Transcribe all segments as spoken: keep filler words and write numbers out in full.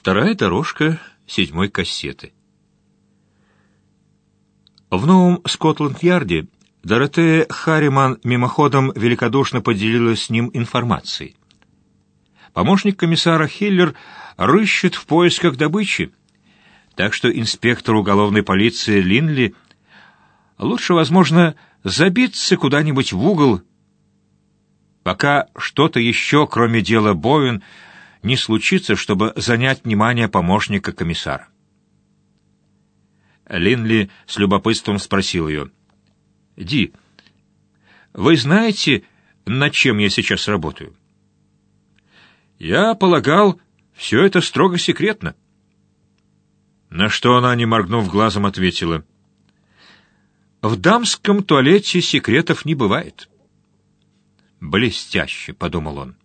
Вторая дорожка седьмой кассеты. В новом Скотланд-Ярде Доротея Харриман мимоходом великодушно поделилась с ним информацией. Помощник комиссара Хиллер рыщет в поисках добычи, так что инспектору уголовной полиции Линли лучше, возможно, забиться куда-нибудь в угол, пока что-то еще, кроме дела Боуэн, не случится, чтобы занять внимание помощника комиссара. Линли с любопытством спросил ее: «Ди, вы знаете, над чем я сейчас работаю?» «Я полагал, все это строго секретно». На что она, не моргнув глазом, ответила: «В дамском туалете секретов не бывает». «Блестяще», — подумал он.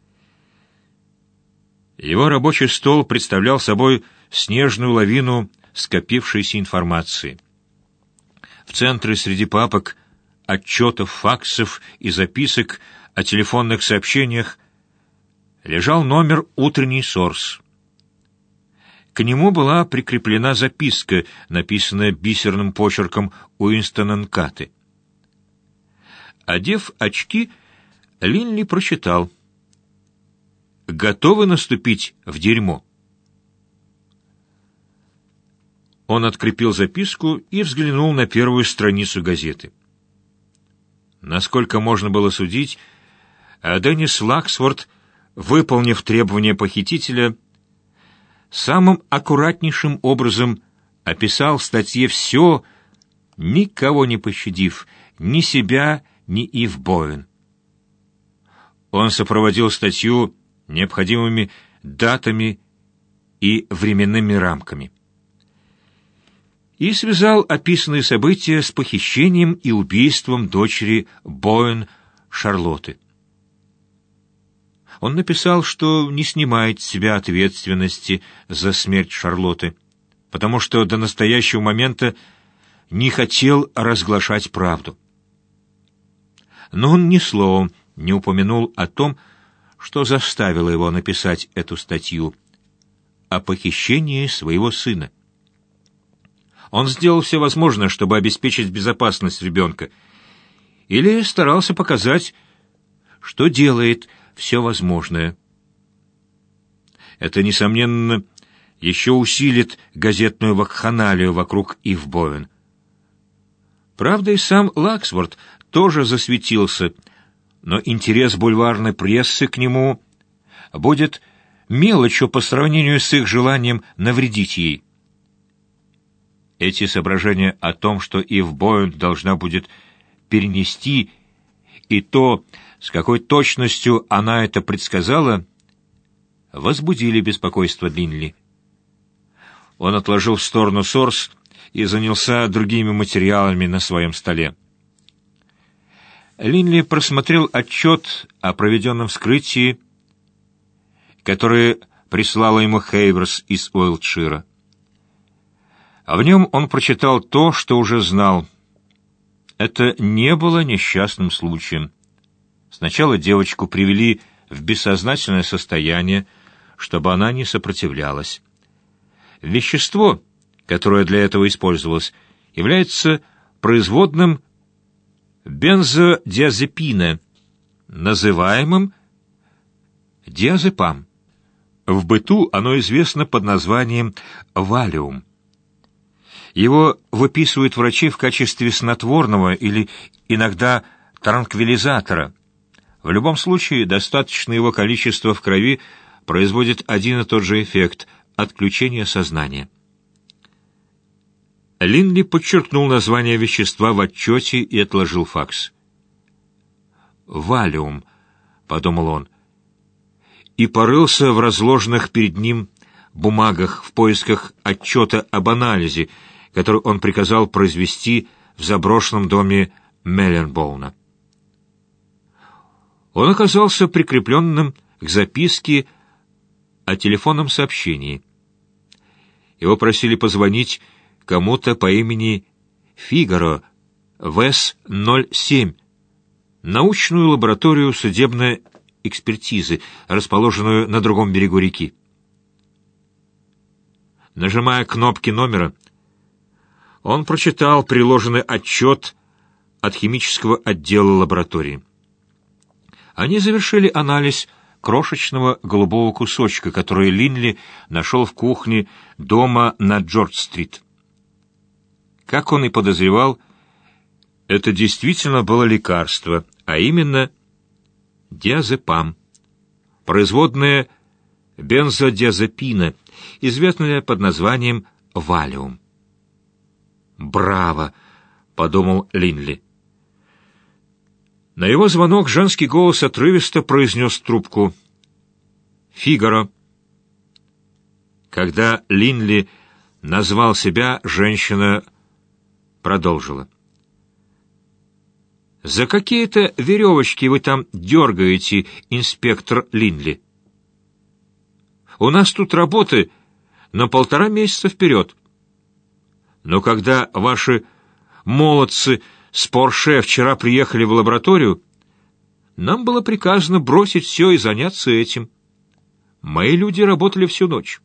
Его рабочий стол представлял собой снежную лавину скопившейся информации. В центре среди папок, отчетов, факсов и записок о телефонных сообщениях лежал номер «Утренний Сорс». К нему была прикреплена записка, написанная бисерным почерком Уинстона Нкаты. Одев очки, Линли прочитал: «Готовы наступить в дерьмо?» Он открепил записку и взглянул на первую страницу газеты. Насколько можно было судить, Деннис Лаксворт, выполнив требования похитителя, самым аккуратнейшим образом описал в статье все, никого не пощадив, ни себя, ни Ив Боуэн. Он сопроводил статью необходимыми датами и временными рамками и связал описанные события с похищением и убийством дочери Боуэн Шарлотты. Он написал, что не снимает с себя ответственности за смерть Шарлотты, потому что до настоящего момента не хотел разглашать правду. Но он ни словом не упомянул о том, что заставило его написать эту статью, о похищении своего сына. Он сделал все возможное, чтобы обеспечить безопасность ребенка, или старался показать, что делает все возможное. Это, несомненно, еще усилит газетную вакханалию вокруг Ив Боуэн. Правда, и сам Лаксворт тоже засветился, но интерес бульварной прессы к нему будет мелочью по сравнению с их желанием навредить ей. Эти соображения о том, что Ив Боуэн должна будет перенести, и то, с какой точностью она это предсказала, возбудили беспокойство Линли. Он отложил в сторону Сорс и занялся другими материалами на своем столе. Линли просмотрел отчет о проведенном вскрытии, который прислала ему Хейверс из Уилтшира. В нем он прочитал то, что уже знал. Это не было несчастным случаем. Сначала девочку привели в бессознательное состояние, чтобы она не сопротивлялась. Вещество, которое для этого использовалось, является производным бензодиазепина, называемым диазепам. В быту оно известно под названием валиум. Его выписывают врачи в качестве снотворного или иногда транквилизатора. В любом случае, достаточное его количество в крови производит один и тот же эффект — отключение сознания. Линли подчеркнул название вещества в отчете и отложил факс. «Валиум», — подумал он, и порылся в разложенных перед ним бумагах в поисках отчета об анализе, который он приказал произвести в заброшенном доме Мелленбоуна. Он оказался прикрепленным к записке о телефонном сообщении. Его просили позвонить кому-то по имени Фигаро в С ноль семь, научную лабораторию судебной экспертизы, расположенную на другом берегу реки. Нажимая кнопки номера, он прочитал приложенный отчет от химического отдела лаборатории. Они завершили анализ крошечного голубого кусочка, который Линли нашел в кухне дома на Джордж-стрит. Как он и подозревал, это действительно было лекарство, а именно диазепам, производное бензодиазепина, известное под названием валиум. «Браво!» — подумал Линли. На его звонок женский голос отрывисто произнес трубку. «Фигаро». Когда Линли назвал себя, женщина продолжила. «За какие-то веревочки вы там дергаете, инспектор Линли? У нас тут работы на полтора месяца вперед. Но когда ваши молодцы с Порше вчера приехали в лабораторию, нам было приказано бросить все и заняться этим. Мои люди работали всю ночь».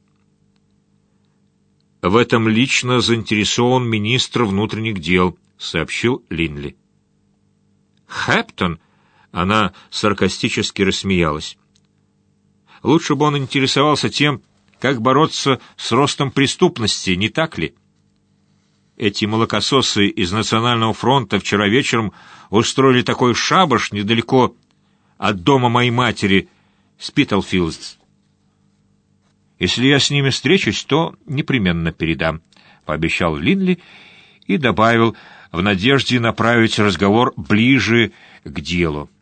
«В этом лично заинтересован министр внутренних дел», — сообщил Линли. «Хэптон?» — она саркастически рассмеялась. «Лучше бы он интересовался тем, как бороться с ростом преступности, не так ли? Эти молокососы из Национального фронта вчера вечером устроили такой шабаш недалеко от дома моей матери, Спитлфилдс. Если я с ними встречусь, то непременно передам», — пообещал Линли и добавил, в надежде направить разговор ближе к делу.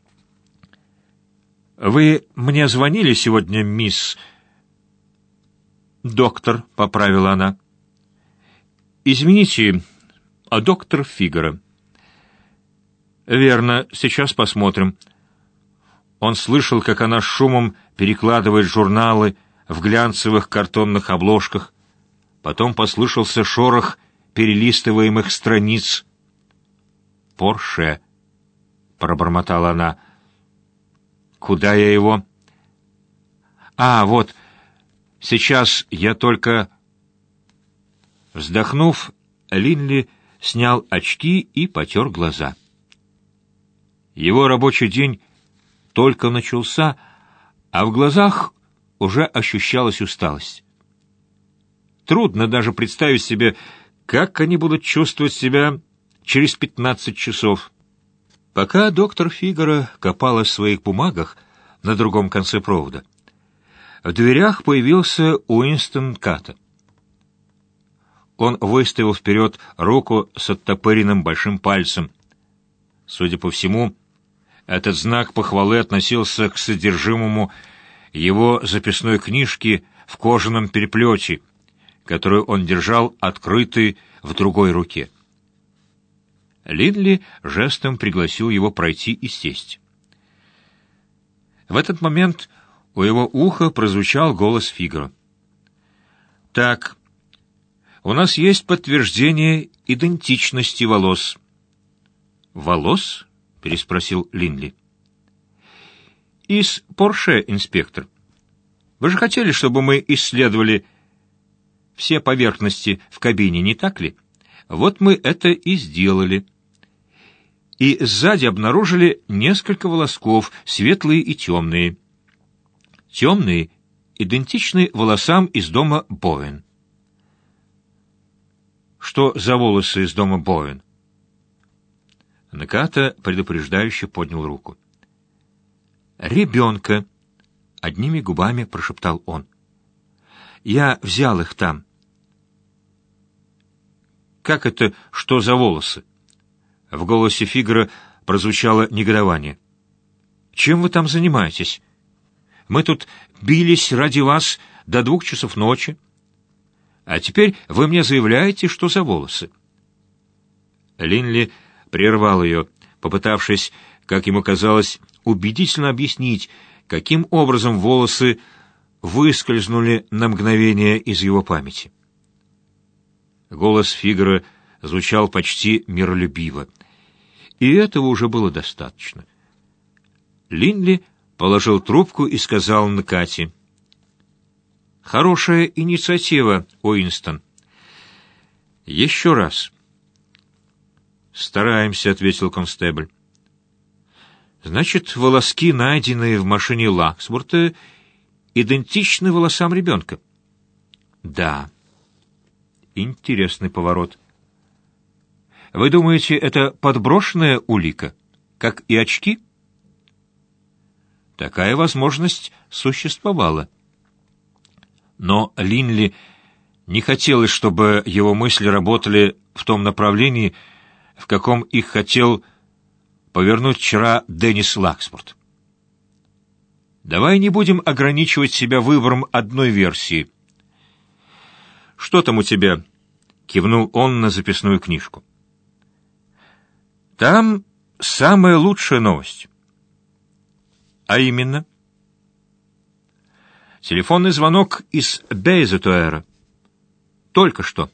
«Вы мне звонили сегодня, мисс...» «Доктор», — поправила она. «Извините, а доктор Фигаро». «Верно, сейчас посмотрим». Он слышал, как она шумом перекладывает журналы в глянцевых картонных обложках. Потом послышался шорох перелистываемых страниц. «Порше», — пробормотала она. «Куда я его?» «А, вот, сейчас я только...» Вздохнув, Линли снял очки и потер глаза. Его рабочий день только начался, а в глазах уже ощущалась усталость. Трудно даже представить себе, как они будут чувствовать себя через пятнадцать часов. Пока доктор Фигаро копала в своих бумагах на другом конце провода, в дверях появился Уинстон Катта. Он выставил вперед руку с оттопыренным большим пальцем. Судя по всему, этот знак похвалы относился к содержимому его записной книжки в кожаном переплете, которую он держал открытой в другой руке. Линли жестом пригласил его пройти и сесть. В этот момент у его уха прозвучал голос Фигаро. «Так, у нас есть подтверждение идентичности волос». «Волос?» — переспросил Линли. «Из Порше, инспектор. Вы же хотели, чтобы мы исследовали все поверхности в кабине, не так ли? Вот мы это и сделали. И сзади обнаружили несколько волосков, светлые и темные. Темные идентичны волосам из дома Боуэн». «Что за волосы из дома Боуэн?» Наката предупреждающе поднял руку. «Ребенка», — одними губами прошептал он. «Я взял их там». «Как это, что за волосы?» В голосе Фигаро прозвучало негодование. «Чем вы там занимаетесь? Мы тут бились ради вас до двух часов ночи. А теперь вы мне заявляете, что за волосы». Линли прервал ее, попытавшись, как ему казалось, убедительно объяснить, каким образом волосы выскользнули на мгновение из его памяти. Голос Фигаро звучал почти миролюбиво, и этого уже было достаточно. Линли положил трубку и сказал Накате: Хорошая инициатива, Уинстон. Еще раз. Стараемся, ответил констебль. Значит, волоски, найденные в машине Лаксворта, идентичны волосам ребенка? Да. Интересный поворот. Вы думаете, это подброшенная улика, как и очки? Такая возможность существовала. Но Линли не хотелось, чтобы его мысли работали в том направлении, в каком их хотел повернуть вчера Деннис Лаксворт. Давай не будем ограничивать себя выбором одной версии. Что там у тебя? Кивнул он на записную книжку. Там самая лучшая новость. А именно? Телефонный звонок из Бейзетуэра. Только что.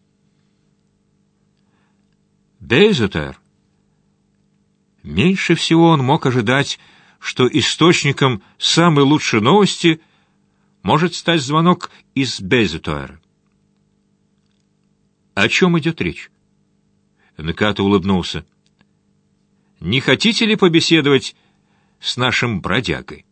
Бейзетуэр. Меньше всего он мог ожидать, что источником самой лучшей новости может стать звонок из Бейзетуэра. О чем идет речь? Наката улыбнулся. Не хотите ли побеседовать с нашим бродягой?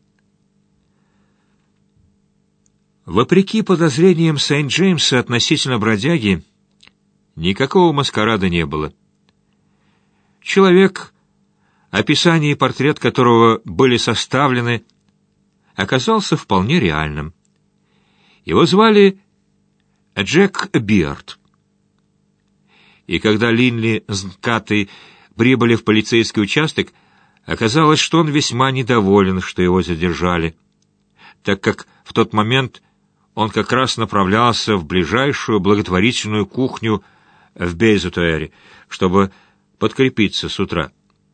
Вопреки подозрениям Сент-Джеймса относительно бродяги, никакого маскарада не было. Человек, описание и портрет которого были составлены, оказался вполне реальным. Его звали Джек Бирд. И когда Линли с Нкатой прибыли в полицейский участок, оказалось, что он весьма недоволен, что его задержали, так как в тот момент он как раз направлялся в ближайшую благотворительную кухню в Бейзетуэре, чтобы подкрепиться с утра.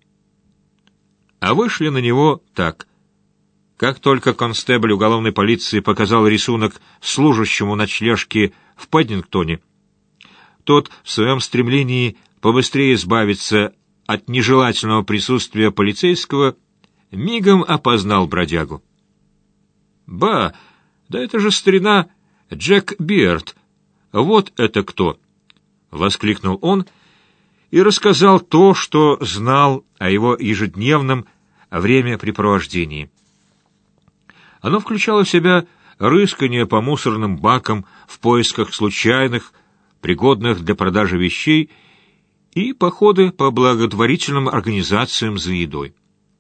А вышли на него так. Как только констебль уголовной полиции показал рисунок служащему ночлежки в Паддингтоне, тот в своем стремлении побыстрее избавиться от нежелательного присутствия полицейского мигом опознал бродягу. «Ба, да это же старина Джек Бирд! Вот это кто!» — воскликнул он и рассказал то, что знал о его ежедневном времяпрепровождении. Оно включало в себя рыскание по мусорным бакам в поисках случайных, пригодных для продажи вещей, и походы по благотворительным организациям за едой.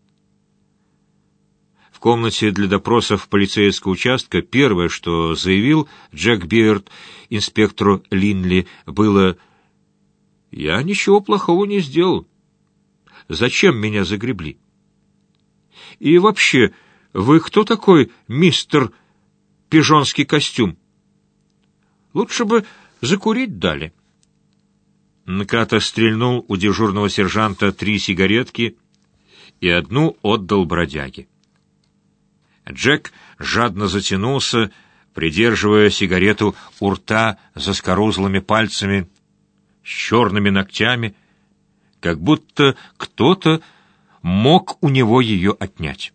В комнате для допросов полицейского участка первое, что заявил Джек Бирд инспектору Линли, было: «Я ничего плохого не сделал. Зачем меня загребли? И вообще, вы кто такой, мистер Пижонский костюм? Лучше бы закурить дали». Нката стрельнул у дежурного сержанта три сигаретки и одну отдал бродяге. Джек жадно затянулся, придерживая сигарету у рта заскорузлыми пальцами, с черными ногтями, как будто кто-то мог у него ее отнять.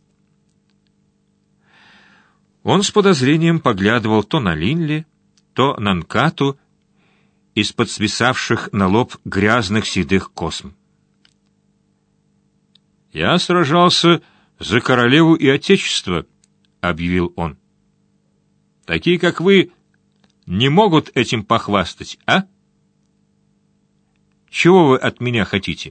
Он с подозрением поглядывал то на Линли, то на Нкату из-под свисавших на лоб грязных седых косм. «Я сражался за королеву и отечество», — объявил он. «Такие, как вы, не могут этим похвастать, а? Чего вы от меня хотите?»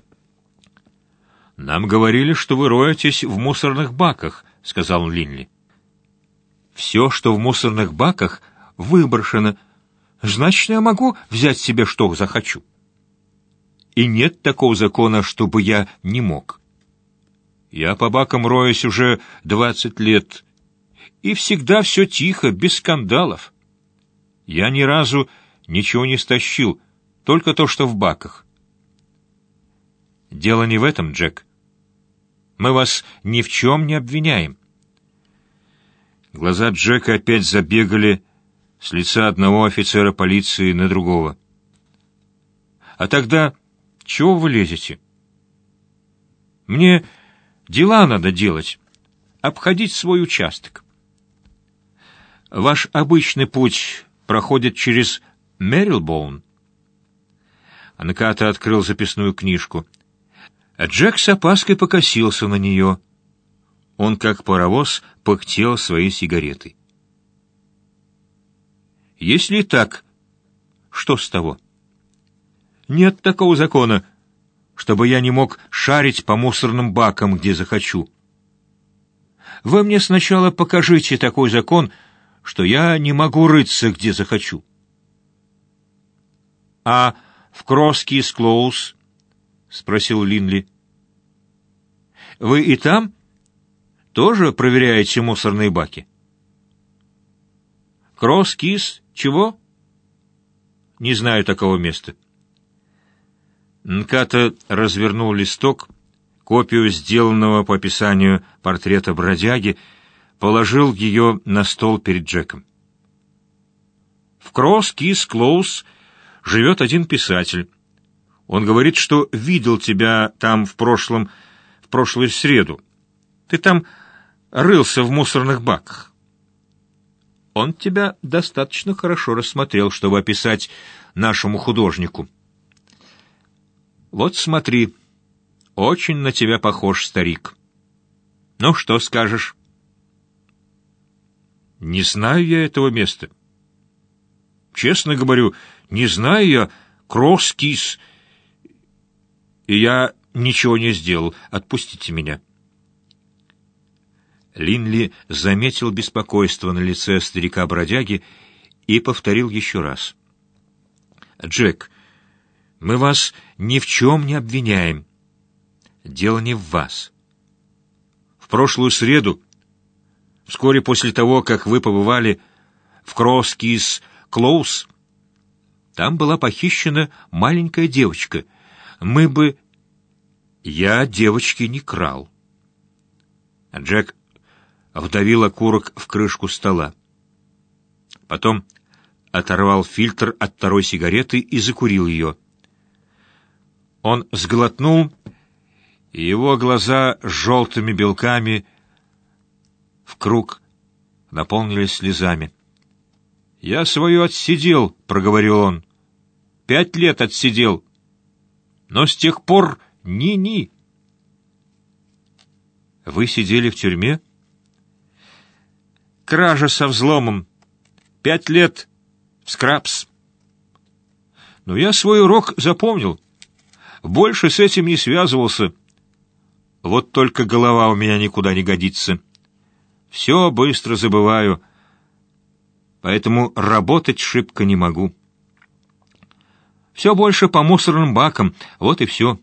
«Нам говорили, что вы роетесь в мусорных баках», — сказал Линли. «Все, что в мусорных баках, выброшено. Значит, я могу взять себе, что захочу. И нет такого закона, чтобы я не мог. Я по бакам роюсь уже двадцать лет, и всегда все тихо, без скандалов. Я ни разу ничего не стащил, только то, что в баках. Дело не в этом, Джек. Мы вас ни в чем не обвиняем». Глаза Джека опять забегали с лица одного офицера полиции на другого. «А тогда чего вы лезете? Мне дела надо делать, обходить свой участок». Ваш обычный путь проходит через Мэрилбоун?» Анката открыл записную книжку. Джек с опаской покосился на нее. Он, как паровоз, пыхтел своей сигаретой. «Если и так, что с того? Нет такого закона, чтобы я не мог шарить по мусорным бакам, где захочу. Вы мне сначала покажите такой закон, что я не могу рыться, где захочу». «А в Кросс-Кис-Клоуз?» — спросил Линли. «Вы и там тоже проверяете мусорные баки?» «Кросс-Кис чего?» «Не знаю такого места». Нката развернул листок, копию сделанного по описанию портрета бродяги, положил ее на стол перед Джеком. «В Кросс-Кис-Клоуз живет один писатель. Он говорит, что видел тебя там в прошлом, в прошлую среду. Ты там рылся в мусорных баках. Он тебя достаточно хорошо рассмотрел, чтобы описать нашему художнику. Вот смотри, очень на тебя похож старик. Ну, что скажешь?» «Не знаю я этого места. Честно говорю, не знаю я Кросс-Кис, и я ничего не сделал. Отпустите меня». Линли заметил беспокойство на лице старика-бродяги и повторил еще раз. «Джек, мы вас ни в чем не обвиняем. Дело не в вас. В прошлую среду, вскоре после того, как вы побывали в Кросс-Кис-Клоуз, там была похищена маленькая девочка. Мы бы...» «Я девочки не крал». Джек вдавил окурок в крышку стола. Потом оторвал фильтр от второй сигареты и закурил ее. Он сглотнул, и его глаза с желтыми белками в круг наполнились слезами. «Я свое отсидел», — проговорил он. «Пять лет отсидел. Но с тех пор ни-ни». «Вы сидели в тюрьме?» «Кража со взломом. Пять лет в скрабс. Но я свой урок запомнил. Больше с этим не связывался. Вот только голова у меня никуда не годится. Все быстро забываю, поэтому работать шибко не могу. Все больше по мусорным бакам, вот и все».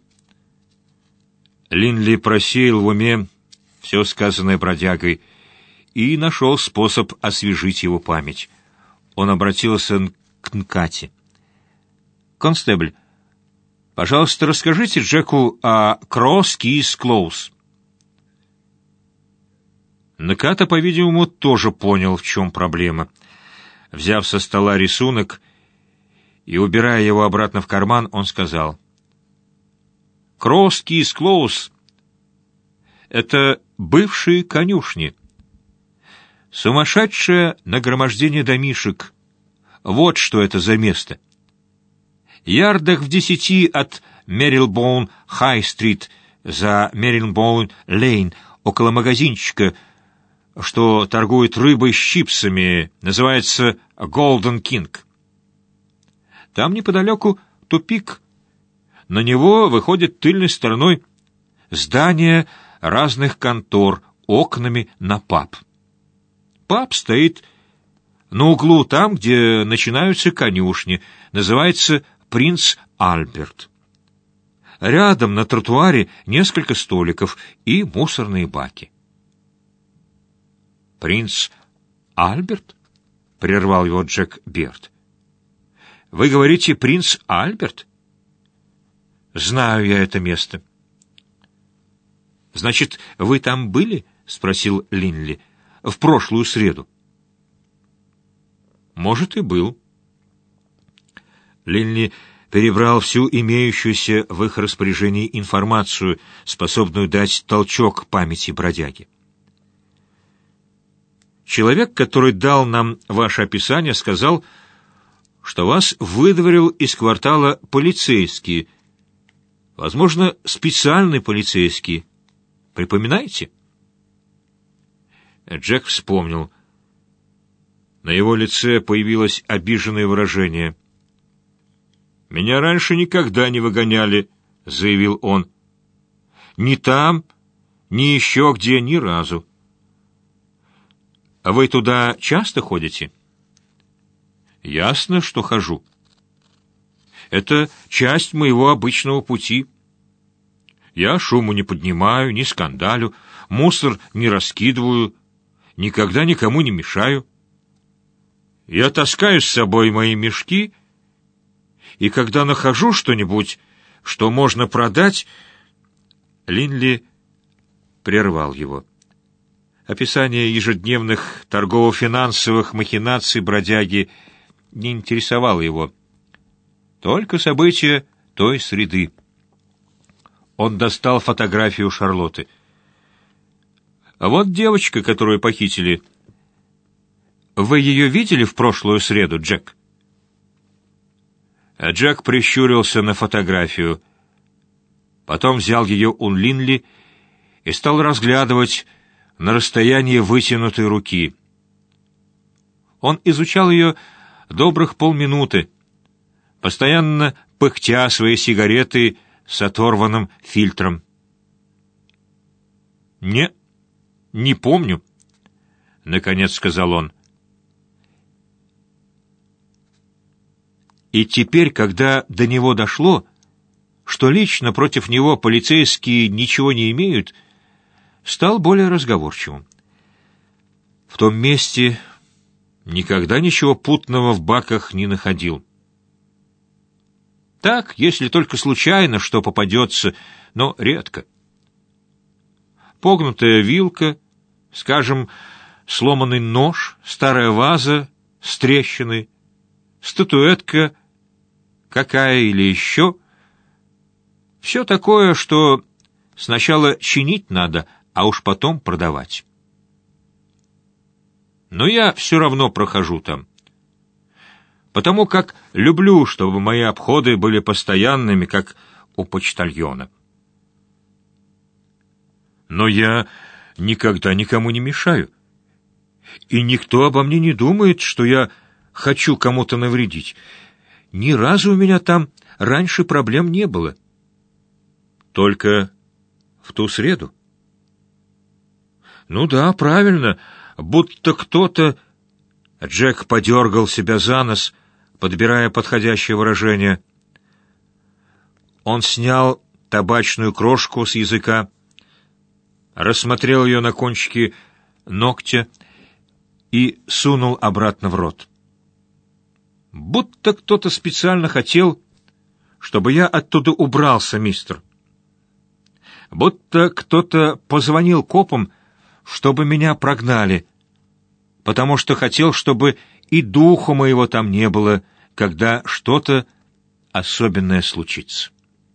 Линли просеял в уме все сказанное бродягой и нашел способ освежить его память. Он обратился к Нкате. «Констебль, пожалуйста, расскажите Джеку о Кросс-Кис-Клоуз». Нката, по-видимому, тоже понял, в чем проблема. Взяв со стола рисунок и убирая его обратно в карман, он сказал: «Кросс-Кис-Клоуз — это бывшие конюшни. Сумасшедшее нагромождение домишек. Вот что это за место. Ярдах в десяти от Мэрилбоун-Хай-стрит за Мэрилбоун-Лейн, около магазинчика, что торгует рыбой с чипсами, называется «Голден Кинг». Там неподалеку тупик. На него выходит тыльной стороной здание разных контор, окнами на паб. Паб стоит на углу там, где начинаются конюшни, называется «Принц Альберт». Рядом на тротуаре несколько столиков и мусорные баки. «Принц Альберт?» — прервал его Джек Бирд. «Вы говорите, принц Альберт?» «Знаю я это место». «Значит, вы там были?» — спросил Линли. «В прошлую среду». «Может, и был». Линли перебрал всю имеющуюся в их распоряжении информацию, способную дать толчок памяти бродяги. Человек, который дал нам ваше описание, сказал, что вас выдворил из квартала полицейский, возможно, специальный полицейский. Припоминаете?» Джек вспомнил. На его лице появилось обиженное выражение. «Меня раньше никогда не выгоняли», — заявил он. «Ни там, ни еще где, ни разу». «А вы туда часто ходите?» «Ясно, что хожу. Это часть моего обычного пути. Я шуму не поднимаю, не скандалю, мусор не раскидываю, никогда никому не мешаю. Я таскаю с собой мои мешки, и когда нахожу что-нибудь, что можно продать...» Линли прервал его. Описание ежедневных торгово-финансовых махинаций бродяги не интересовало его. Только события той среды. Он достал фотографию Шарлотты. «А вот девочка, которую похитили. Вы ее видели в прошлую среду, Джек?» А Джек прищурился на фотографию. Потом взял ее у Линли и стал разглядывать на расстоянии вытянутой руки. Он изучал ее добрых полминуты, постоянно пыхтя свои сигареты с оторванным фильтром. «Не, не помню», — наконец сказал он. И теперь, когда до него дошло, что лично против него полицейские ничего не имеют, стал более разговорчивым. В том месте никогда ничего путного в баках не находил. Так, если только случайно что попадется, но редко. Погнутая вилка, скажем, сломанный нож, старая ваза с трещиной, статуэтка какая или еще. Все такое, что сначала чинить надо, а уж потом продавать. Но я все равно прохожу там, потому как люблю, чтобы мои обходы были постоянными, как у почтальона. Но я никогда никому не мешаю, и никто обо мне не думает, что я хочу кому-то навредить. Ни разу у меня там раньше проблем не было. Только в ту среду. Ну да, правильно, будто кто-то... Джек подергал себя за нос, подбирая подходящее выражение. Он снял табачную крошку с языка, рассмотрел ее на кончике ногтя и сунул обратно в рот. Будто кто-то специально хотел, чтобы я оттуда убрался, мистер. Будто кто-то позвонил копам, чтобы меня прогнали, потому что хотел, чтобы и духу моего там не было, когда что-то особенное случится.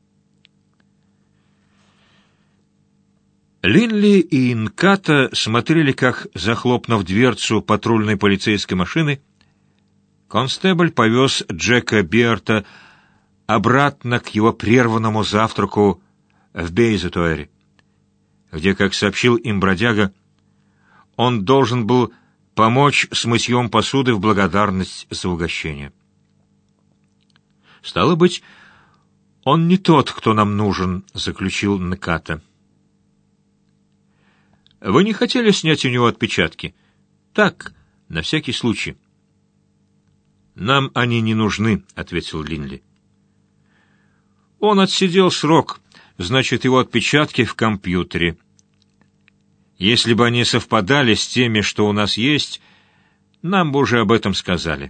Линли и Нката смотрели, как, захлопнув дверцу патрульной полицейской машины, констебль повез Джека Биарта обратно к его прерванному завтраку в Бейзетуэре, где, как сообщил им бродяга, он должен был помочь с мытьем посуды в благодарность за угощение. «Стало быть, он не тот, кто нам нужен», — заключил Нката. «Вы не хотели снять у него отпечатки?» «Так, на всякий случай». «Нам они не нужны», — ответил Линли. «Он отсидел срок, значит, его отпечатки в компьютере. Если бы они совпадали с теми, что у нас есть, нам бы уже об этом сказали».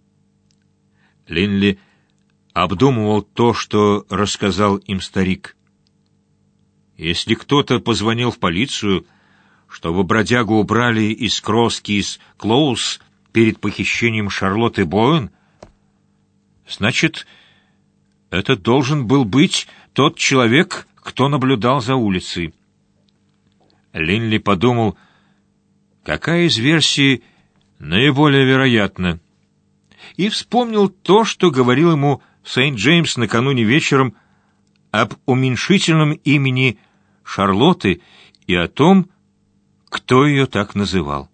Линли обдумывал то, что рассказал им старик. Если кто-то позвонил в полицию, чтобы бродягу убрали из Кросс-Кис Клоуз перед похищением Шарлотты Боуэн, значит, это должен был быть тот человек, кто наблюдал за улицей. Линли подумал, какая из версий наиболее вероятна, и вспомнил то, что говорил ему Сент-Джеймс накануне вечером об уменьшительном имени Шарлотты и о том, кто ее так называл.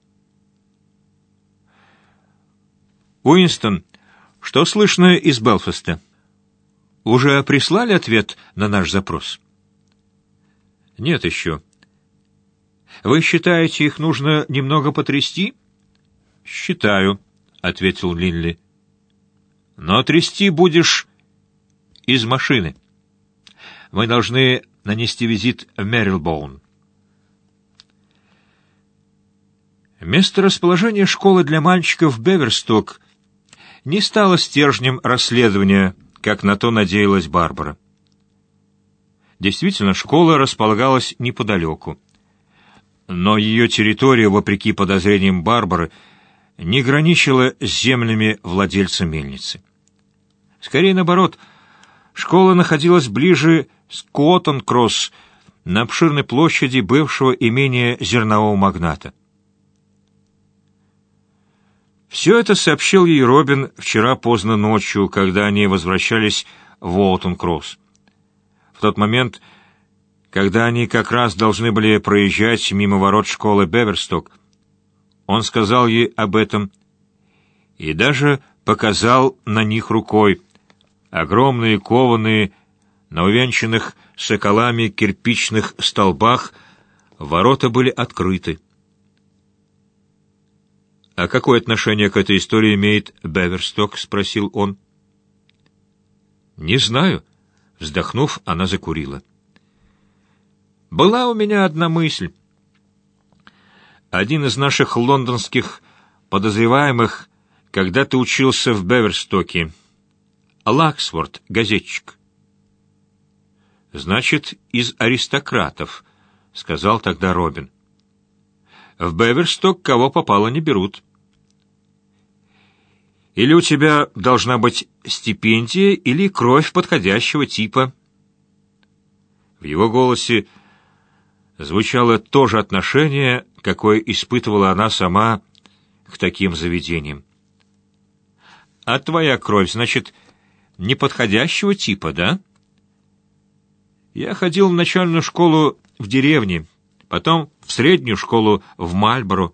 «Уинстон, что слышно из Белфаста? Уже прислали ответ на наш запрос?» «Нет еще». «Вы считаете, их нужно немного потрясти?» «Считаю», — ответил Линли. «Но трясти будешь из машины. Мы должны нанести визит в Мэрилбоун». Место расположения школы для мальчиков Беверсток не стало стержнем расследования, как на то надеялась Барбара. Действительно, школа располагалась неподалеку. Но ее территория, вопреки подозрениям Барбары, не граничила с землями владельца мельницы. Скорее наоборот, школа находилась ближе к Коттон-Кросс, на обширной площади бывшего имения зернового магната. Все это сообщил ей Робин вчера поздно ночью, когда они возвращались в Уолтон-Кросс. В тот момент, когда они как раз должны были проезжать мимо ворот школы Беверсток, он сказал ей об этом и даже показал на них рукой. Огромные кованые, на увенчанных соколами кирпичных столбах ворота были открыты. «А какое отношение к этой истории имеет Беверсток?» — спросил он. «Не знаю». Вздохнув, она закурила. «Была у меня одна мысль. Один из наших лондонских подозреваемых когда-то учился в Беверстоке. Лаксворт, газетчик». «Значит, из аристократов», — сказал тогда Робин. «В Беверсток кого попало не берут». Или у тебя должна быть стипендия, или кровь подходящего типа. В его голосе звучало то же отношение, какое испытывала она сама к таким заведениям. А твоя кровь, значит, неподходящего типа, да? Я ходил в начальную школу в деревне, потом в среднюю школу в Мальборо.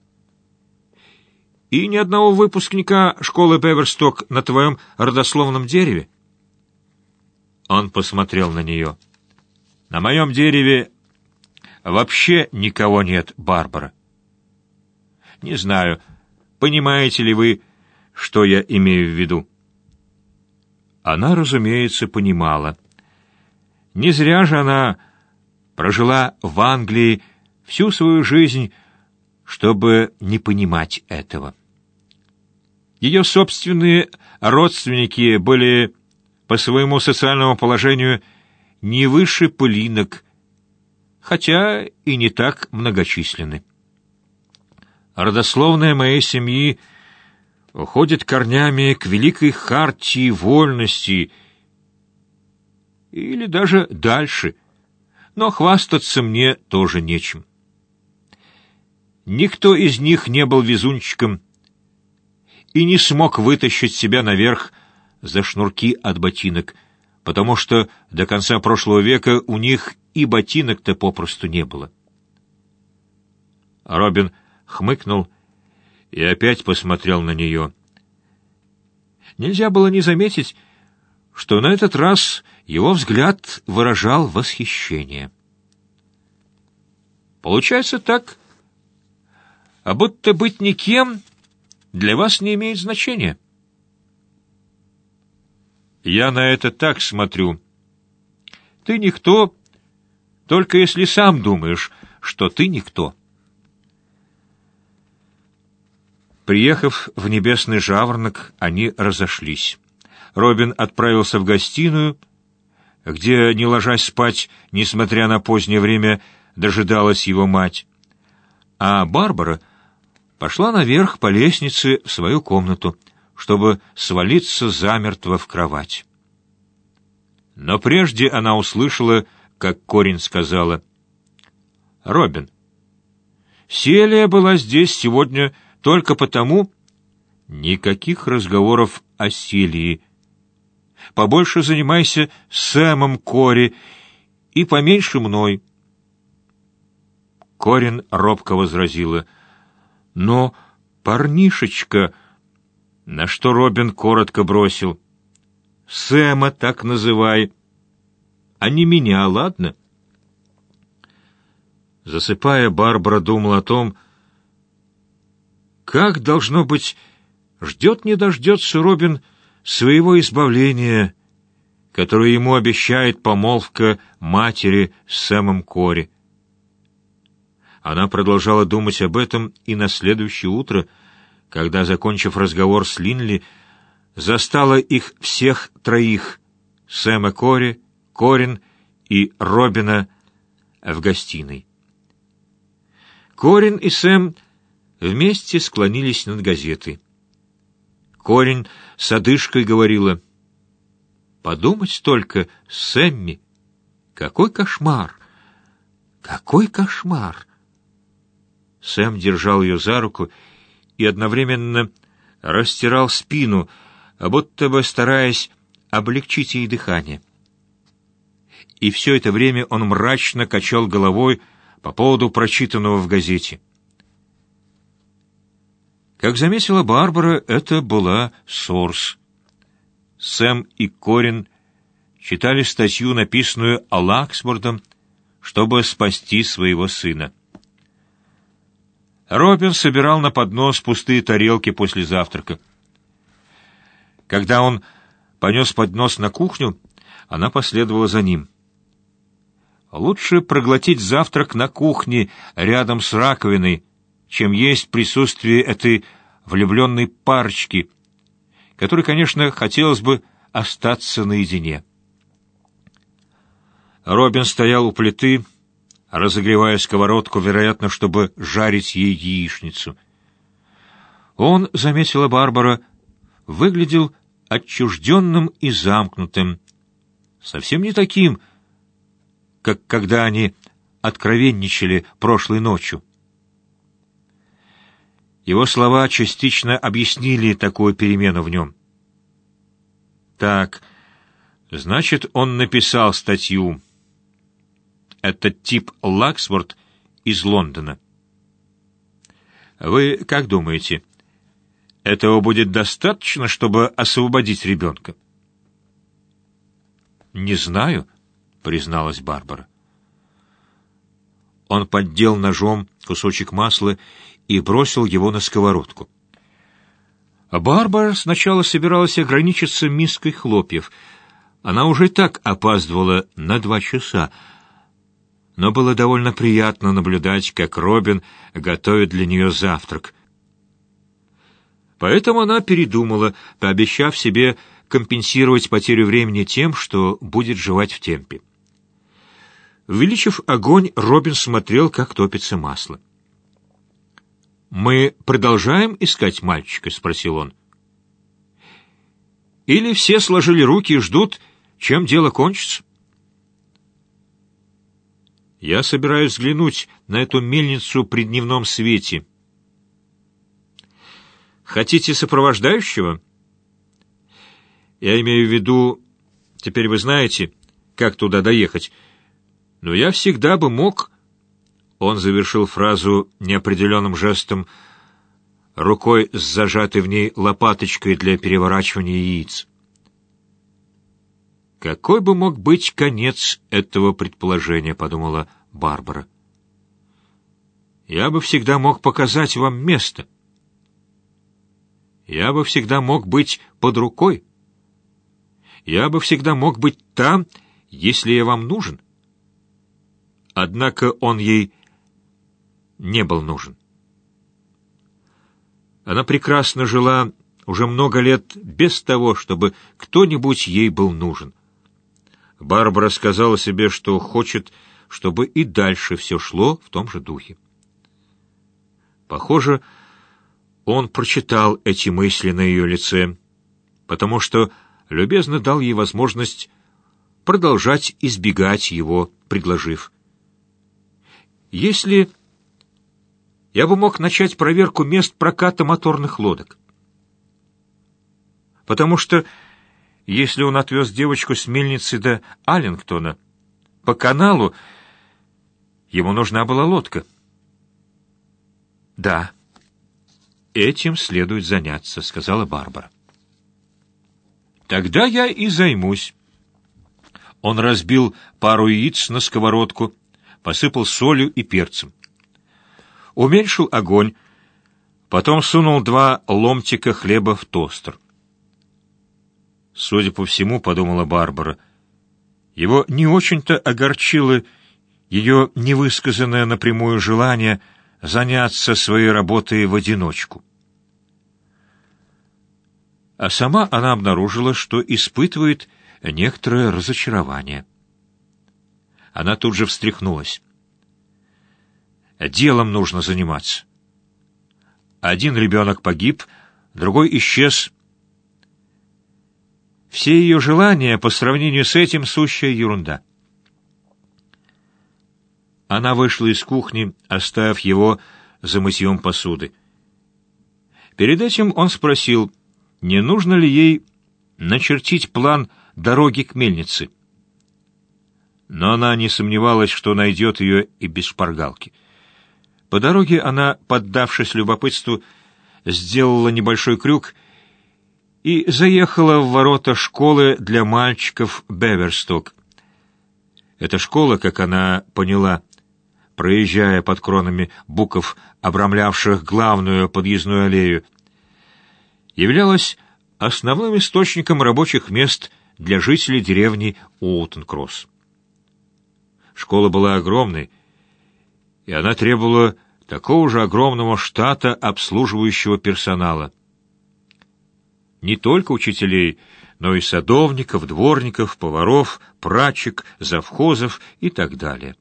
И ни одного выпускника школы Беверсток на твоем родословном дереве? Он посмотрел на нее. На моем дереве вообще никого нет, Барбара. Не знаю, понимаете ли вы, что я имею в виду? Она, разумеется, понимала. Не зря же она прожила в Англии всю свою жизнь, чтобы не понимать этого. Ее собственные родственники были по своему социальному положению не выше пылинок, хотя и не так многочисленны. Родословная моей семьи уходит корнями к великой хартии вольности или даже дальше, но хвастаться мне тоже нечем. Никто из них не был везунчиком и не смог вытащить себя наверх за шнурки от ботинок, потому что до конца прошлого века у них и ботинок-то попросту не было. Робин хмыкнул и опять посмотрел на нее. Нельзя было не заметить, что на этот раз его взгляд выражал восхищение. Получается так, а будто быть никем для вас не имеет значения. Я на это так смотрю. Ты никто, только если сам думаешь, что ты никто. Приехав в Небесный Жаворонок, они разошлись. Робин отправился в гостиную, где, не ложась спать, несмотря на позднее время, дожидалась его мать. А Барбара пошла наверх по лестнице в свою комнату, чтобы свалиться замертво в кровать. Но прежде она услышала, как Корин сказала: «Робин, Селия была здесь сегодня только потому... Никаких разговоров о Селии. Побольше занимайся Сэмом Кори и поменьше мной. Корин робко возразила. Но, парнишечка... На что Робин коротко бросил. Сэма так называй, а не меня, ладно? Засыпая, Барбара думала о том, как, должно быть, ждет не дождется Робин своего избавления, которое ему обещает помолвка матери с Сэмом Кори. Она продолжала думать об этом и на следующее утро, когда, закончив разговор с Линли, застала их всех троих — Сэма Кори, Корин и Робина — в гостиной. Корин и Сэм вместе склонились над газетой. Корин с одышкой говорила: «Подумать только, Сэмми, какой кошмар! Какой кошмар!» Сэм держал ее за руку и одновременно растирал спину, будто бы стараясь облегчить ей дыхание. И все это время он мрачно качал головой по поводу прочитанного в газете. Как заметила Барбара, это была Сорс. Сэм и Корин читали статью, написанную Лаксмордом, чтобы спасти своего сына. Робин собирал на поднос пустые тарелки после завтрака. Когда он понес поднос на кухню, она последовала за ним. Лучше проглотить завтрак на кухне рядом с раковиной, чем есть присутствие этой влюбленной парочки, которой, конечно, хотелось бы остаться наедине. Робин стоял у плиты, разогревая сковородку, вероятно, чтобы жарить ей яичницу. Он, заметила Барбара, выглядел отчужденным и замкнутым, совсем не таким, как когда они откровенничали прошлой ночью. Его слова частично объяснили такую перемену в нем. Так, значит, он написал статью. Этот тип Лаксворт из Лондона. Вы как думаете, этого будет достаточно, чтобы освободить ребенка? Не знаю, призналась Барбара. Он поддел ножом кусочек масла и бросил его на сковородку. Барбара сначала собиралась ограничиться миской хлопьев. Она уже и так опаздывала на два часа, но было довольно приятно наблюдать, как Робин готовит для нее завтрак. Поэтому она передумала, пообещав себе компенсировать потерю времени тем, что будет жевать в темпе. Увеличив огонь, Робин смотрел, как топится масло. «Мы продолжаем искать мальчика?» — спросил он. «Или все сложили руки и ждут, чем дело кончится?» «Я собираюсь взглянуть на эту мельницу при дневном свете». «Хотите сопровождающего?» «Я имею в виду, теперь вы знаете, как туда доехать, но я всегда бы мог...» Он завершил фразу неопределенным жестом, рукой с зажатой в ней лопаточкой для переворачивания яиц. «Какой бы мог быть конец этого предположения?» — подумала Барбара. «Я бы всегда мог показать вам место. Я бы всегда мог быть под рукой. Я бы всегда мог быть там, если я вам нужен». Однако он ей не был нужен. Она прекрасно жила уже много лет без того, чтобы кто-нибудь ей был нужен. Барбара сказала себе, что хочет, чтобы и дальше все шло в том же духе. Похоже, он прочитал эти мысли на ее лице, потому что любезно дал ей возможность продолжать избегать его, предложив: «Если я бы мог начать проверку мест проката моторных лодок. Потому что, если он отвез девочку с мельницы до Аллингтона, по каналу ему нужна была лодка. «Да, этим следует заняться», — сказала Барбара. «Тогда я и займусь». Он разбил пару яиц на сковородку, посыпал солью и перцем. Уменьшил огонь, потом сунул два ломтика хлеба в тостер. Судя по всему, подумала Барбара, его не очень-то огорчило ее невысказанное напрямую желание заняться своей работой в одиночку. А сама она обнаружила, что испытывает некоторое разочарование. Она тут же встряхнулась. Делом нужно заниматься. Один ребенок погиб, другой исчез. Все ее желания по сравнению с этим сущая ерунда. Она вышла из кухни, оставив его за мытьем посуды. Перед этим он спросил, не нужно ли ей начертить план дороги к мельнице. Но она не сомневалась, что найдет ее и без шпаргалки. По дороге она, поддавшись любопытству, сделала небольшой крюк и заехала в ворота школы для мальчиков Беверсток. Эта школа, как она поняла, проезжая под кронами буков, обрамлявших главную подъездную аллею, являлась основным источником рабочих мест для жителей деревни Уолтон-Кросс. Школа была огромной, и она требовала такого же огромного штата обслуживающего персонала. Не только учителей, но и садовников, дворников, поваров, прачек, завхозов и так далее.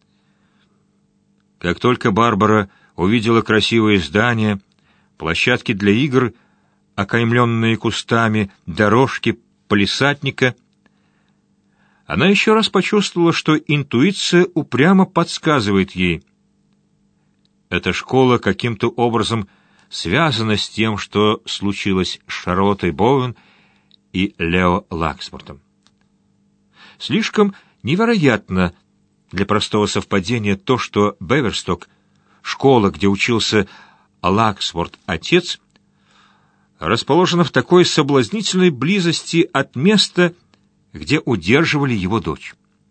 Как только Барбара увидела красивые здания, площадки для игр, окаймленные кустами, дорожки, палисадника, она еще раз почувствовала, что интуиция упрямо подсказывает ей. Эта школа каким-то образом связана с тем, что случилось с Шарлоттой Боуэн и Лео Лаксвортом. Слишком невероятно для простого совпадения то, что Беверсток, школа, где учился Лаксворт-отец, расположена в такой соблазнительной близости от места, где удерживали его дочь.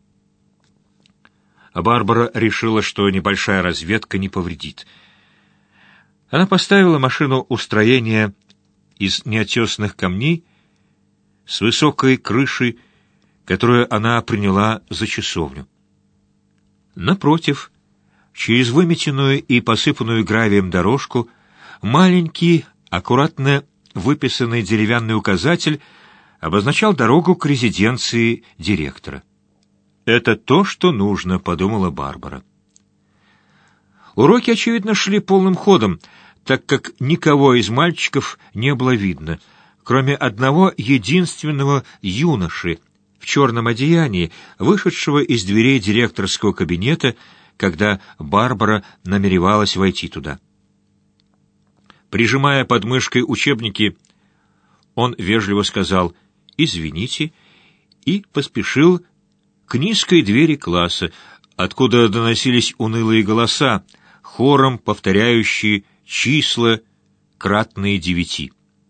А Барбара решила, что небольшая разведка не повредит. Она поставила машину у строения из неотесанных камней с высокой крышей, которую она приняла за часовню. Напротив, через выметенную и посыпанную гравием дорожку, маленький, аккуратно выписанный деревянный указатель обозначал дорогу к резиденции директора. «Это то, что нужно», — подумала Барбара. Уроки, очевидно, шли полным ходом, так как никого из мальчиков не было видно, кроме одного единственного юноши в черном одеянии, вышедшего из дверей директорского кабинета, когда Барбара намеревалась войти туда. Прижимая под мышкой учебники, он вежливо сказал «извините» и поспешил к низкой двери класса, откуда доносились унылые голоса, хором повторяющие числа, кратные девяти.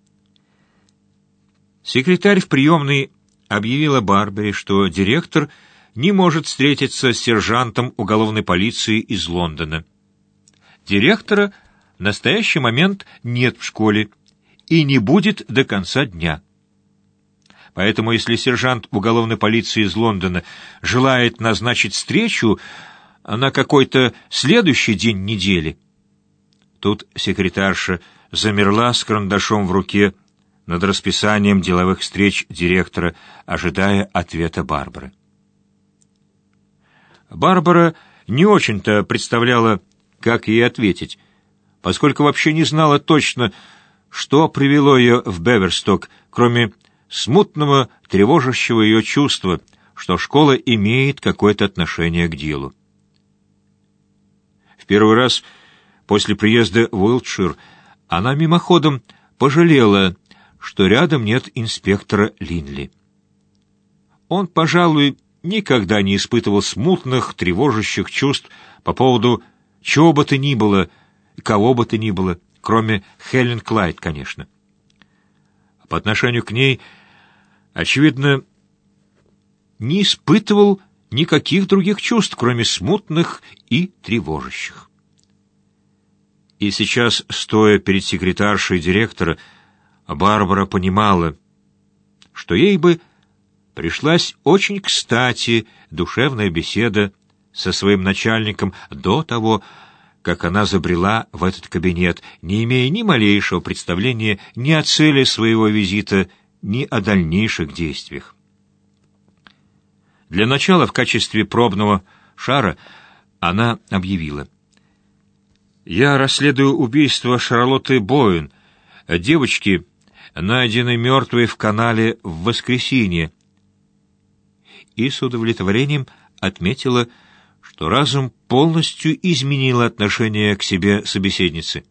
Секретарь в приемной объявила Барбаре, что директор не может встретиться с сержантом уголовной полиции из Лондона. Директора в настоящий момент нет в школе и не будет до конца дня. Поэтому, если сержант уголовной полиции из Лондона желает назначить встречу на какой-то следующий день недели... Тут секретарша замерла с карандашом в руке над расписанием деловых встреч директора, ожидая ответа Барбары. Барбара не очень-то представляла, как ей ответить, поскольку вообще не знала точно, что привело ее в Беверсток, кроме смутного, тревожащего ее чувства, что школа имеет какое-то отношение к делу. В первый раз После приезда в Уилтшир она мимоходом пожалела, что рядом нет инспектора Линли. Он, пожалуй, никогда не испытывал смутных, тревожащих чувств по поводу чего бы то ни было, кого бы то ни было, кроме Хелен Клайд, конечно. По отношению к ней, очевидно, не испытывал никаких других чувств, кроме смутных и тревожащих. И сейчас, стоя перед секретаршей директора, Барбара понимала, что ей бы пришлась очень кстати душевная беседа со своим начальником до того, как она забрела в этот кабинет, не имея ни малейшего представления ни о цели своего визита, ни о дальнейших действиях. Для начала в качестве пробного шара она объявила: «Я расследую убийство Шарлотты Боуэн, девочки, найденной мертвой в канале в воскресенье», и с удовлетворением отметила, что разум полностью изменил отношение к себе собеседницы.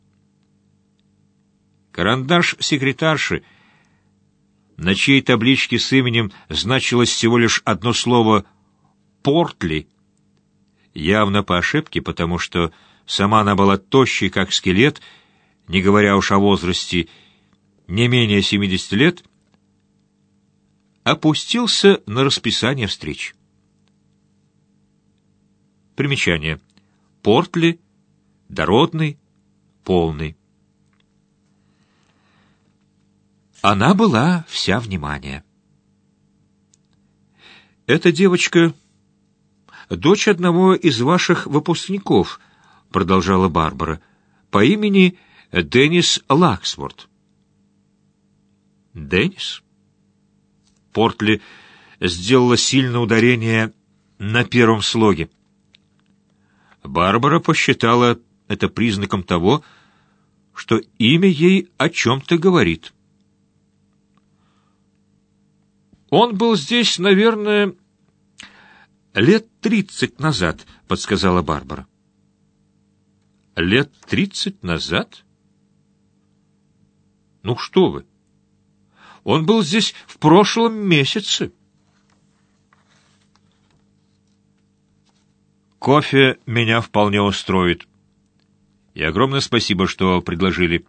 Карандаш секретарши, на чьей табличке с именем значилось всего лишь одно слово «Портли», явно по ошибке, потому что сама она была тощей, как скелет, не говоря уж о возрасте не менее семидесяти лет, опустился на расписание встреч. Примечание. Портли, дородный, полный. Она была вся внимание. «Эта девочка — дочь одного из ваших выпускников», — продолжала Барбара, — «по имени Деннис Лаксворт». «Деннис?» Портли сделала сильное ударение на первом слоге. Барбара посчитала это признаком того, что имя ей о чем-то говорит. «Он был здесь, наверное, лет тридцать назад», — подсказала Барбара. «Лет тридцать назад? Ну что вы! Он был здесь в прошлом месяце». «Кофе меня вполне устроит. И огромное спасибо, что предложили.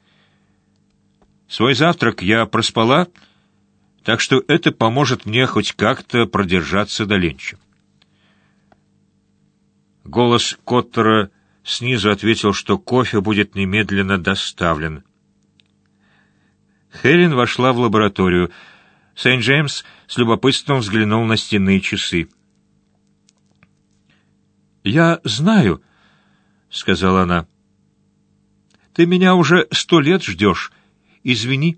Свой завтрак я проспала, так что это поможет мне хоть как-то продержаться до ленча». Голос Коттера снизу ответил, что кофе будет немедленно доставлен. Хелен вошла в лабораторию. Сент-Джеймс с любопытством взглянул на стенные часы. «Я знаю», — сказала она. «Ты меня уже сто лет ждешь. Извини».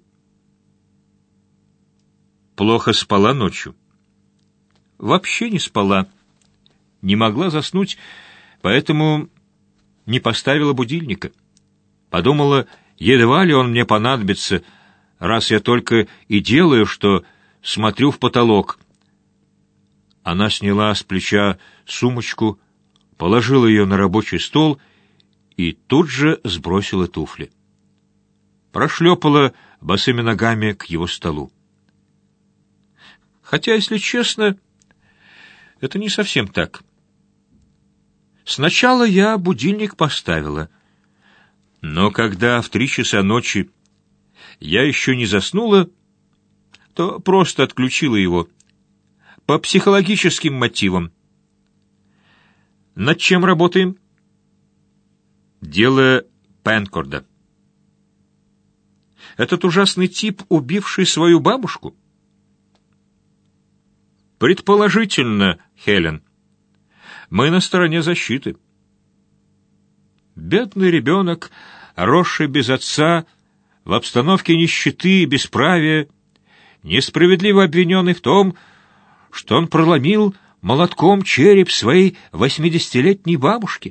«Плохо спала ночью?» «Вообще не спала. Не могла заснуть, поэтому не поставила будильника. Подумала, едва ли он мне понадобится, раз я только и делаю, что смотрю в потолок». Она сняла с плеча сумочку, положила ее на рабочий стол и тут же сбросила туфли. Прошлепала босыми ногами к его столу. Хотя, если честно, это не совсем так. Сначала я будильник поставила, но когда в три часа ночи я еще не заснула, то просто отключила его по психологическим мотивам. Над чем работаем? Дело Пенкорда. Этот ужасный тип, убивший свою бабушку? Предположительно, Хелен. Мы на стороне защиты. Бедный ребенок, росший без отца, в обстановке нищеты и бесправия, несправедливо обвиненный в том, что он проломил молотком череп своей восьмидесятилетней бабушки.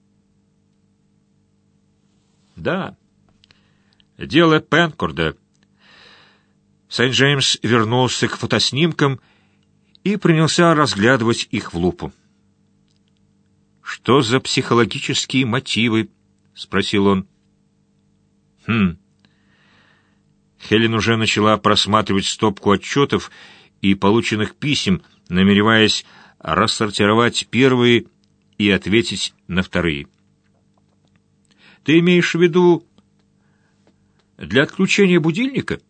Да, дело Пенкорда. Сент-Джеймс вернулся к фотоснимкам и принялся разглядывать их в лупу. «Что за психологические мотивы?» — спросил он. Хм. Хелен уже начала просматривать стопку отчетов и полученных писем, намереваясь рассортировать первые и ответить на вторые. Ты имеешь в виду для отключения будильника?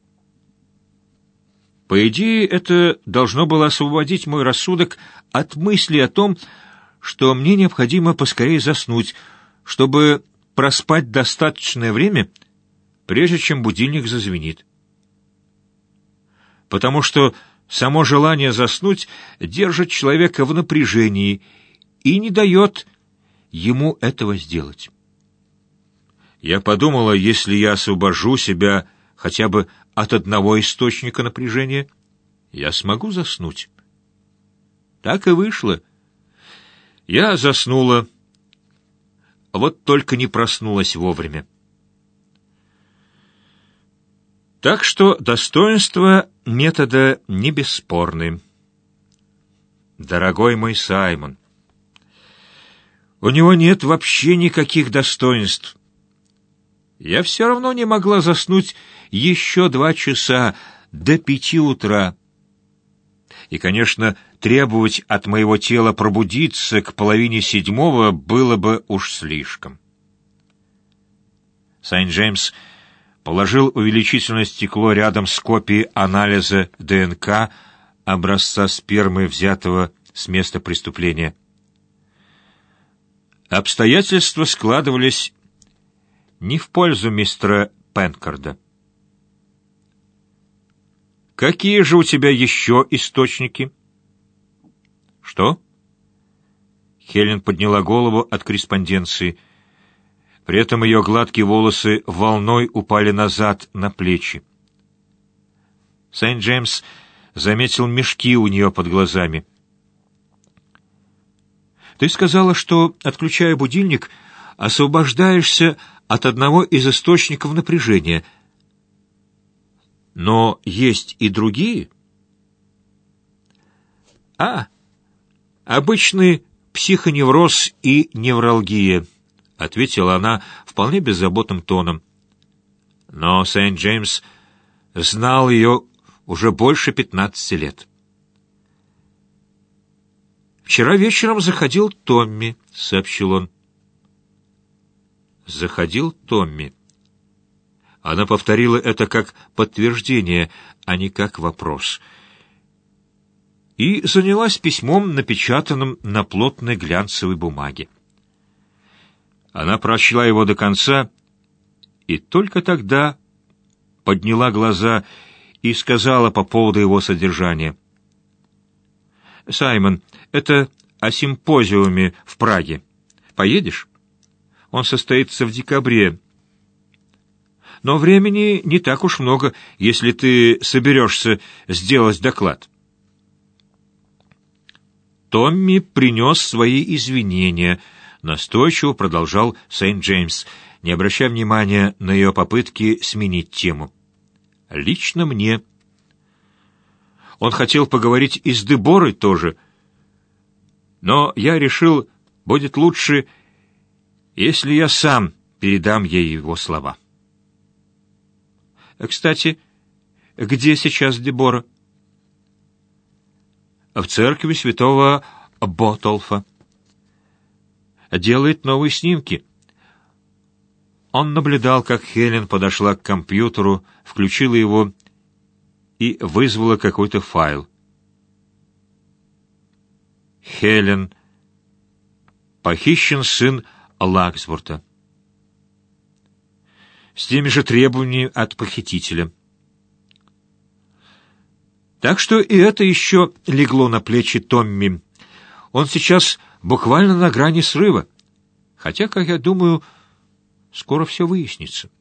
По идее, это должно было освободить мой рассудок от мысли о том, что мне необходимо поскорее заснуть, чтобы проспать достаточное время, прежде чем будильник зазвенит. Потому что само желание заснуть держит человека в напряжении и не дает ему этого сделать. Я подумала, если я освобожу себя хотя бы от одного источника напряжения, я смогу заснуть. Так и вышло. Я заснула, вот только не проснулась вовремя. Так что достоинства метода не бесспорны. Дорогой мой Саймон, у него нет вообще никаких достоинств. Я все равно не могла заснуть еще два часа до пяти утра. И, конечно, требовать от моего тела пробудиться к половине седьмого было бы уж слишком. Сент-Джеймс положил увеличительное стекло рядом с копией анализа ДНК образца спермы, взятого с места преступления. Обстоятельства складывались не в пользу мистера Пенкарда. Какие же у тебя еще источники? Что? Хелен подняла голову от корреспонденции. При этом ее гладкие волосы волной упали назад на плечи. Сент-Джеймс заметил мешки у нее под глазами. Ты сказала, что, отключая будильник, освобождаешься от одного из источников напряжения. Но есть и другие? А, обычный психоневроз и невралгия, ответила она вполне беззаботным тоном. Но Сент-Джеймс знал ее уже больше пятнадцати лет. «Вчера вечером заходил Томми», — сообщил он. Заходил Томми. Она повторила это как подтверждение, а не как вопрос. И занялась письмом, напечатанным на плотной глянцевой бумаге. Она прочла его до конца и только тогда подняла глаза и сказала по поводу его содержания. «Саймон, это о симпозиуме в Праге. Поедешь? Он состоится в декабре. Но времени не так уж много, если ты соберешься сделать доклад». Томми принес свои извинения, настойчиво продолжал Сент-Джеймс, не обращая внимания на ее попытки сменить тему. «Лично мне. Он хотел поговорить и с Деборой тоже, но я решил, будет лучше, если я сам передам ей его слова». «Кстати, где сейчас Дебора?» «В церкви святого Ботолфа. Делает новые снимки». Он наблюдал, как Хелен подошла к компьютеру, включила его и вызвала какой-то файл. Хелен. Похищен сын Лаксворта. С теми же требованиями от похитителя. Так что и это еще легло на плечи Томми. Он сейчас буквально на грани срыва. Хотя, как я думаю, скоро все выяснится.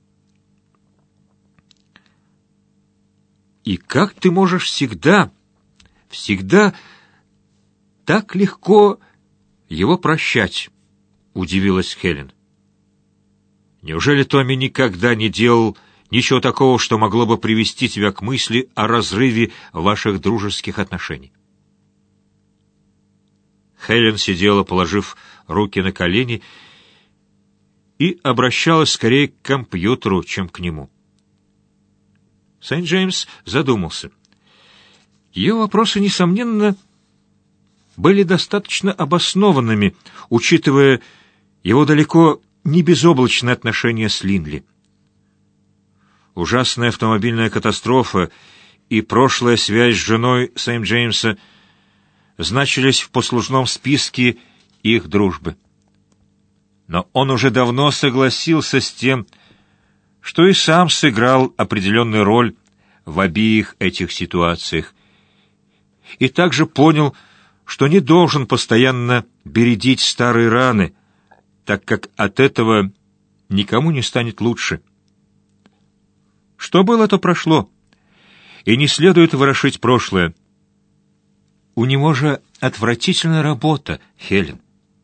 И как ты можешь всегда, всегда так легко его прощать? Удивилась Хелен. Неужели Томми никогда не делал ничего такого, что могло бы привести тебя к мысли о разрыве ваших дружеских отношений? Хелен сидела, положив руки на колени, и обращалась скорее к компьютеру, чем к нему. Сент-Джеймс задумался. Ее вопросы, несомненно, были достаточно обоснованными, учитывая его далеко не безоблачное отношение с Линли. Ужасная автомобильная катастрофа и прошлая связь с женой Сент-Джеймса значились в послужном списке их дружбы. Но он уже давно согласился с тем, что и сам сыграл определенную роль в обеих этих ситуациях, и также понял, что не должен постоянно бередить старые раны, так как от этого никому не станет лучше. Что было, то прошло, и не следует ворошить прошлое. У него же отвратительная работа, Хелен.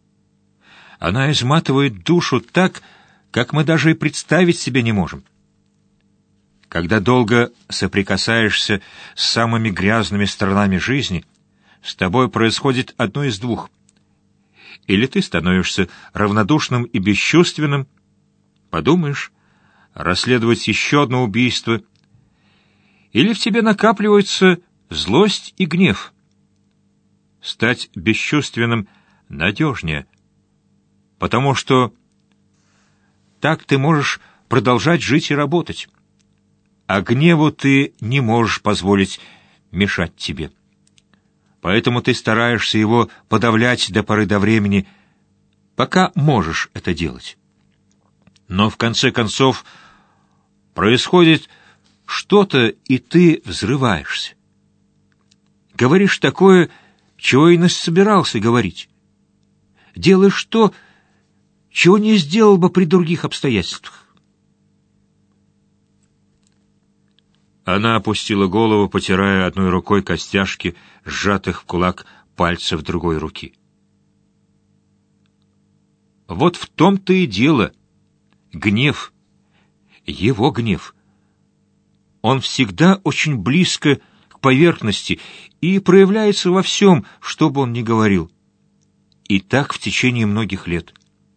Она изматывает душу так, как мы даже и представить себе не можем. Когда долго соприкасаешься с самыми грязными сторонами жизни, с тобой происходит одно из двух. Или ты становишься равнодушным и бесчувственным, подумаешь, расследовать еще одно убийство, или в тебе накапливается злость и гнев. Стать бесчувственным надежнее, потому что так ты можешь продолжать жить и работать, а гневу ты не можешь позволить мешать тебе. Поэтому ты стараешься его подавлять до поры до времени, пока можешь это делать. Но в конце концов происходит что-то, и ты взрываешься. Говоришь такое, чего и не собирался говорить. Делаешь то, чего не сделал бы при других обстоятельствах. Она опустила голову, потирая одной рукой костяшки, сжатых в кулак пальцев другой руки. Вот в том-то и дело. Гнев. Его гнев. Он всегда очень близко к поверхности и проявляется во всем, что бы он ни говорил. И так в течение многих лет.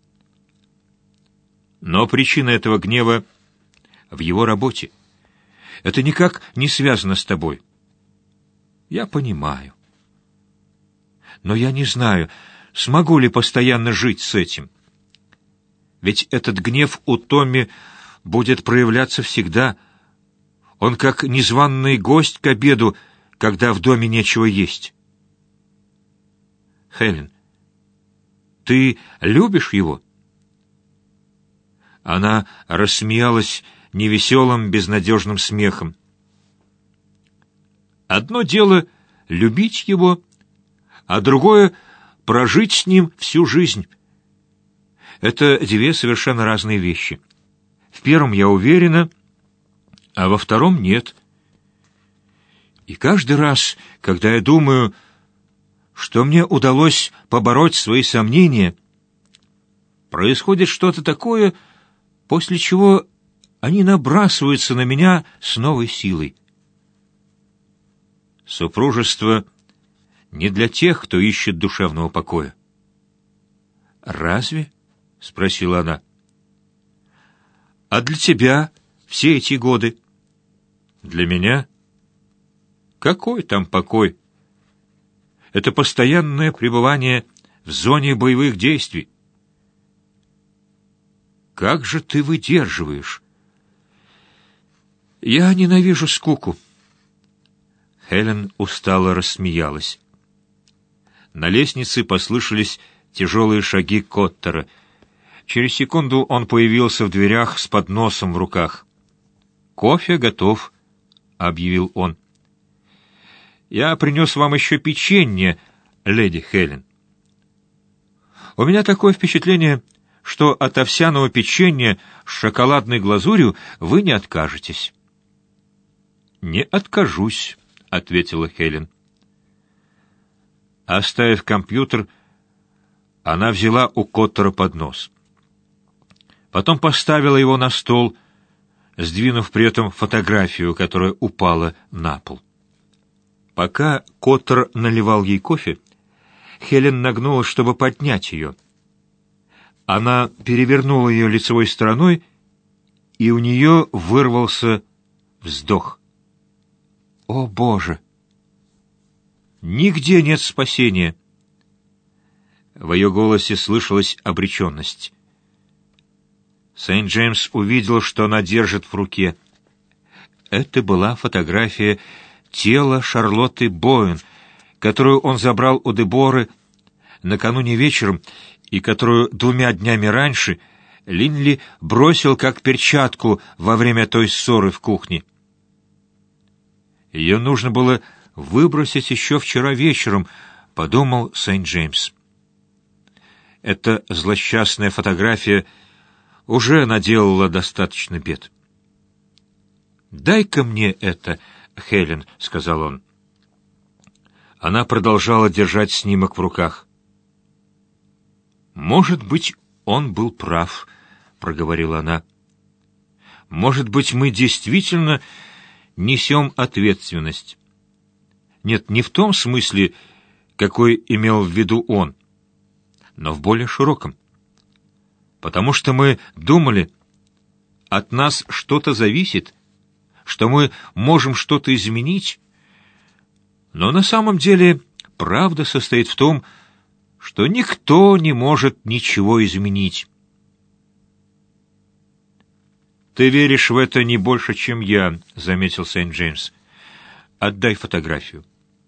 Но причина этого гнева в его работе. Это никак не связано с тобой. Я понимаю. Но я не знаю, смогу ли постоянно жить с этим. Ведь этот гнев у Томми будет проявляться всегда. Он как незваный гость к обеду, когда в доме нечего есть. Хелен, ты любишь его? Она рассмеялась невеселым, безнадежным смехом. Одно дело — любить его, а другое — прожить с ним всю жизнь. Это две совершенно разные вещи. В первом я уверена, а во втором нет. И каждый раз, когда я думаю, что мне удалось побороть свои сомнения, происходит что-то такое, после чего они набрасываются на меня с новой силой. Супружество не для тех, кто ищет душевного покоя. «Разве?» — спросила она. «А для тебя все эти годы?» «Для меня? Какой там покой? Это постоянное пребывание в зоне боевых действий. Как же ты выдерживаешь?» «Я ненавижу скуку». Хелен устало рассмеялась. На лестнице послышались тяжелые шаги Коттера. Через секунду он появился в дверях с подносом в руках. «Кофе готов», — объявил он. «Я принес вам еще печенье, леди Хелен. У меня такое впечатление, что от овсяного печенья с шоколадной глазурью вы не откажетесь». «Не откажусь», — ответила Хелен. Оставив компьютер, она взяла у Коттера поднос. Потом поставила его на стол, сдвинув при этом фотографию, которая упала на пол. Пока Коттер наливал ей кофе, Хелен нагнулась, чтобы поднять ее. Она перевернула ее лицевой стороной, и у нее вырвался вздох. «О, Боже! Нигде нет спасения!» В ее голосе слышалась обреченность. Сент-Джеймс увидел, что она держит в руке. Это была фотография тела Шарлотты Боуэн, которую он забрал у Деборы накануне вечером и которую двумя днями раньше Линли бросил как перчатку во время той ссоры в кухне. Ее нужно было выбросить еще вчера вечером, подумал Сент-Джеймс. Эта злосчастная фотография уже наделала достаточно бед. «Дай-ка мне это, Хелен», — сказал он. Она продолжала держать снимок в руках. «Может быть, он был прав», — проговорила она. «Может быть, мы действительно несем ответственность. Нет, не в том смысле, какой имел в виду он, но в более широком. Потому что мы думали, от нас что-то зависит, что мы можем что-то изменить, но на самом деле правда состоит в том, что никто не может ничего изменить. «Ты веришь в это не больше, чем я», — заметил Сент-Джеймс. «Отдай фотографию».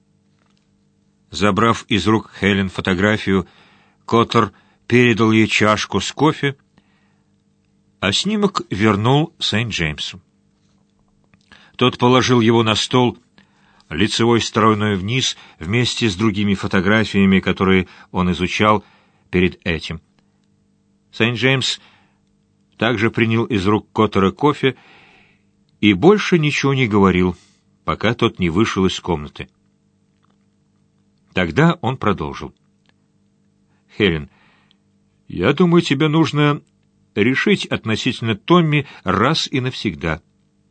Забрав из рук Хелен фотографию, Коттер передал ей чашку с кофе, а снимок вернул Сент-Джеймсу. Тот положил его на стол, лицевой стороной вниз, вместе с другими фотографиями, которые он изучал перед этим. Сент-Джеймс также принял из рук Коттера кофе и больше ничего не говорил, пока тот не вышел из комнаты. Тогда он продолжил. «Хелен, я думаю, тебе нужно решить относительно Томми раз и навсегда.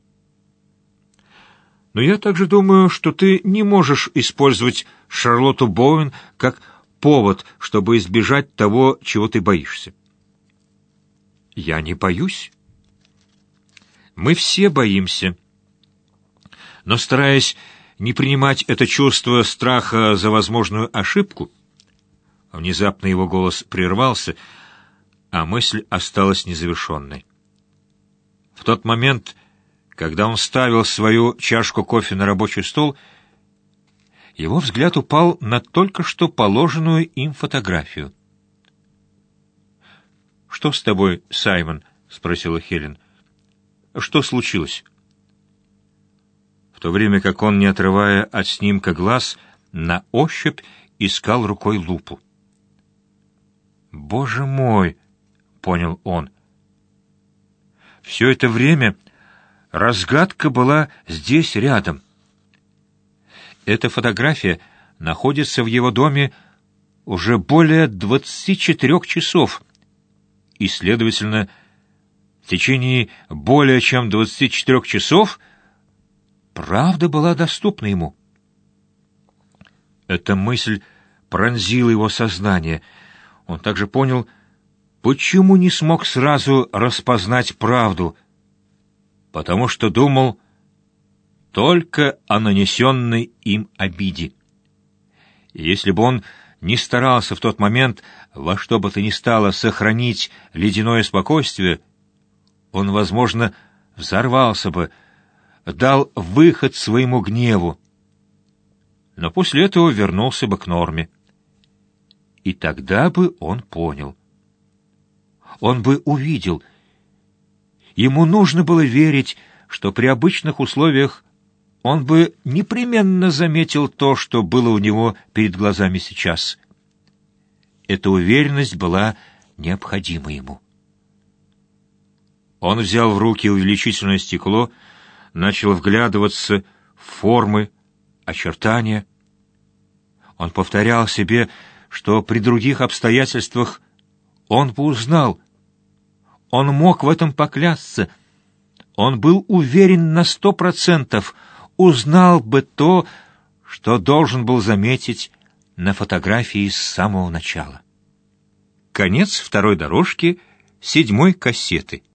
Но я также думаю, что ты не можешь использовать Шарлотту Боуэн как повод, чтобы избежать того, чего ты боишься». «Я не боюсь. Мы все боимся. Но, стараясь не принимать это чувство страха за возможную ошибку...» Внезапно его голос прервался, а мысль осталась незавершенной. В тот момент, когда он ставил свою чашку кофе на рабочий стол, его взгляд упал на только что положенную им фотографию. «Что с тобой, Саймон?» — спросила Хелен. «Что случилось?» В то время как он, не отрывая от снимка глаз, на ощупь искал рукой лупу. «Боже мой!» — понял он. Все это время разгадка была здесь рядом. Эта фотография находится в его доме уже более двадцати четырех часов, и, следовательно, в течение более чем двадцати четырех часов правда была доступна ему. Эта мысль пронзила его сознание. Он также понял, почему не смог сразу распознать правду, потому что думал только о нанесенной им обиде. И если бы он не старался в тот момент во что бы то ни стало сохранить ледяное спокойствие, он, возможно, взорвался бы, дал выход своему гневу, но после этого вернулся бы к норме. И тогда бы он понял. Он бы увидел. Ему нужно было верить, что при обычных условиях он бы непременно заметил то, что было у него перед глазами сейчас. Эта уверенность была необходима ему. Он взял в руки увеличительное стекло, начал вглядываться в формы, очертания. Он повторял себе, что при других обстоятельствах он бы узнал. Он мог в этом поклясться. Он был уверен на сто процентов, узнал бы то, что должен был заметить на фотографии с самого начала. Конец второй дорожки седьмой кассеты.